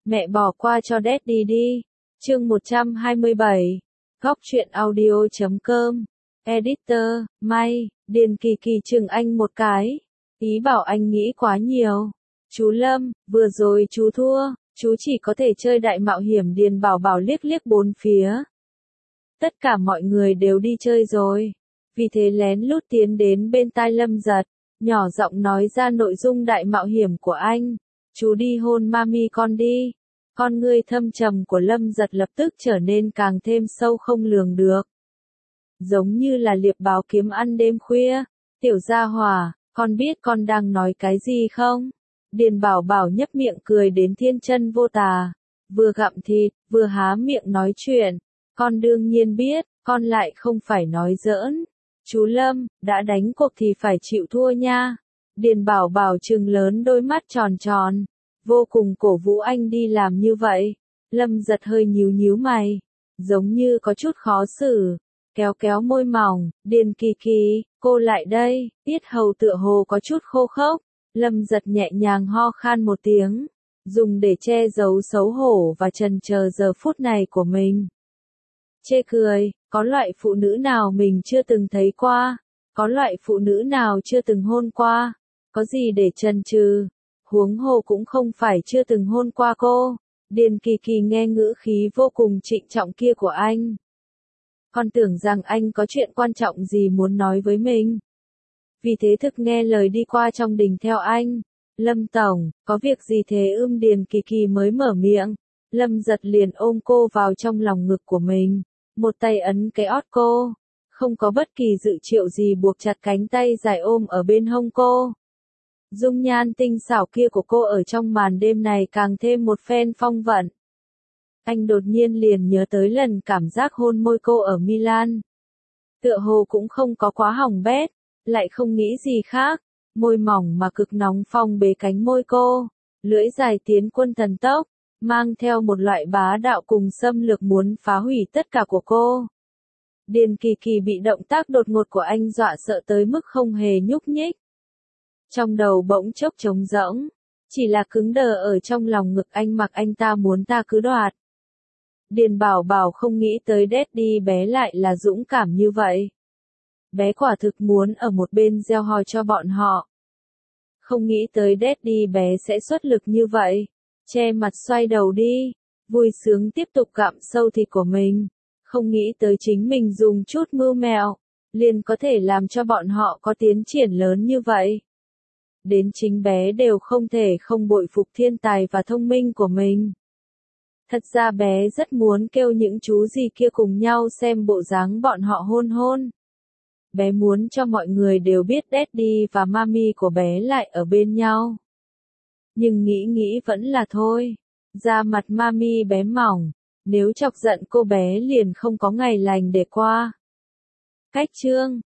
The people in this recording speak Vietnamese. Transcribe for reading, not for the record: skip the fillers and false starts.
Mẹ bỏ qua cho Daddy đi. Chương 127. Góc truyện audio.com. Editor, May, Điền Kỳ Kỳ chừng anh một cái. Ý bảo anh nghĩ quá nhiều. Chú Lâm, vừa rồi chú thua, chú chỉ có thể chơi đại mạo hiểm. Điền Bảo Bảo liếc liếc bốn phía. Tất cả mọi người đều đi chơi rồi. Vì thế lén lút tiến đến bên tai Lâm Giật, nhỏ giọng nói ra nội dung đại mạo hiểm của anh. Chú đi hôn mami con đi. Con ngươi thâm trầm của Lâm Giật lập tức trở nên càng thêm sâu không lường được. Giống như là liệp báo kiếm ăn đêm khuya. Tiểu gia hỏa, con biết con đang nói cái gì không? Điền Bảo Bảo nhấp miệng cười đến thiên chân vô tà. Vừa gặm thịt, vừa há miệng nói chuyện. Con đương nhiên biết, con lại không phải nói giỡn. Chú Lâm, đã đánh cuộc thì phải chịu thua nha. Điền Bảo Bảo trừng lớn đôi mắt tròn tròn. Vô cùng cổ vũ anh đi làm như vậy. Lâm Giật hơi nhíu nhíu mày. Giống như có chút khó xử. Kéo kéo môi mỏng. Điền Kỳ Kỳ, cô lại đây. Tiết hầu tựa hồ có chút khô khốc. Lâm Giật nhẹ nhàng ho khan một tiếng. Dùng để che giấu xấu hổ và chần chờ giờ phút này của mình. Chê cười, có loại phụ nữ nào mình chưa từng thấy qua? Có loại phụ nữ nào chưa từng hôn qua? Có gì để chần chừ? Huống hồ cũng không phải chưa từng hôn qua cô. Điền Kỳ Kỳ nghe ngữ khí vô cùng trịnh trọng kia của anh. Con tưởng rằng anh có chuyện quan trọng gì muốn nói với mình. Vì thế thực nghe lời đi qua trong đình theo anh. Lâm Tổng, có việc gì thế? Điền Kỳ Kỳ mới mở miệng. Lâm Giật liền ôm cô vào trong lòng ngực của mình. Một tay ấn cái ót cô. Không có bất kỳ dự triệu gì buộc chặt cánh tay dài ôm ở bên hông cô. Dung nhan tinh xảo kia của cô ở trong màn đêm này càng thêm một phen phong vận. Anh đột nhiên liền nhớ tới lần cảm giác hôn môi cô ở Milan. Tựa hồ cũng không có quá hỏng bét, lại không nghĩ gì khác. Môi mỏng mà cực nóng phong bế cánh môi cô. Lưỡi dài tiến quân thần tốc, mang theo một loại bá đạo cùng xâm lược muốn phá hủy tất cả của cô. Điền Kỳ Kỳ bị động tác đột ngột của anh dọa sợ tới mức không hề nhúc nhích. Trong đầu bỗng chốc trống rỗng, chỉ là cứng đờ ở trong lòng ngực anh mặc anh ta muốn ta cứ đoạt. Điền Bảo Bảo không nghĩ tới Daddy bé lại là dũng cảm như vậy. Bé quả thực muốn ở một bên gieo hò cho bọn họ. Không nghĩ tới Daddy bé sẽ xuất lực như vậy. Che mặt xoay đầu đi, vui sướng tiếp tục gặm sâu thịt của mình. Không nghĩ tới chính mình dùng chút mưu mẹo, liền có thể làm cho bọn họ có tiến triển lớn như vậy. Đến chính bé đều không thể không bội phục thiên tài và thông minh của mình. Thật ra bé rất muốn kêu những chú gì kia cùng nhau xem bộ dáng bọn họ hôn hôn. Bé muốn cho mọi người đều biết Daddy và Mami của bé lại ở bên nhau. Nhưng nghĩ nghĩ vẫn là thôi. Da mặt Mami bé mỏng, nếu chọc giận cô bé liền không có ngày lành để qua. Cách chương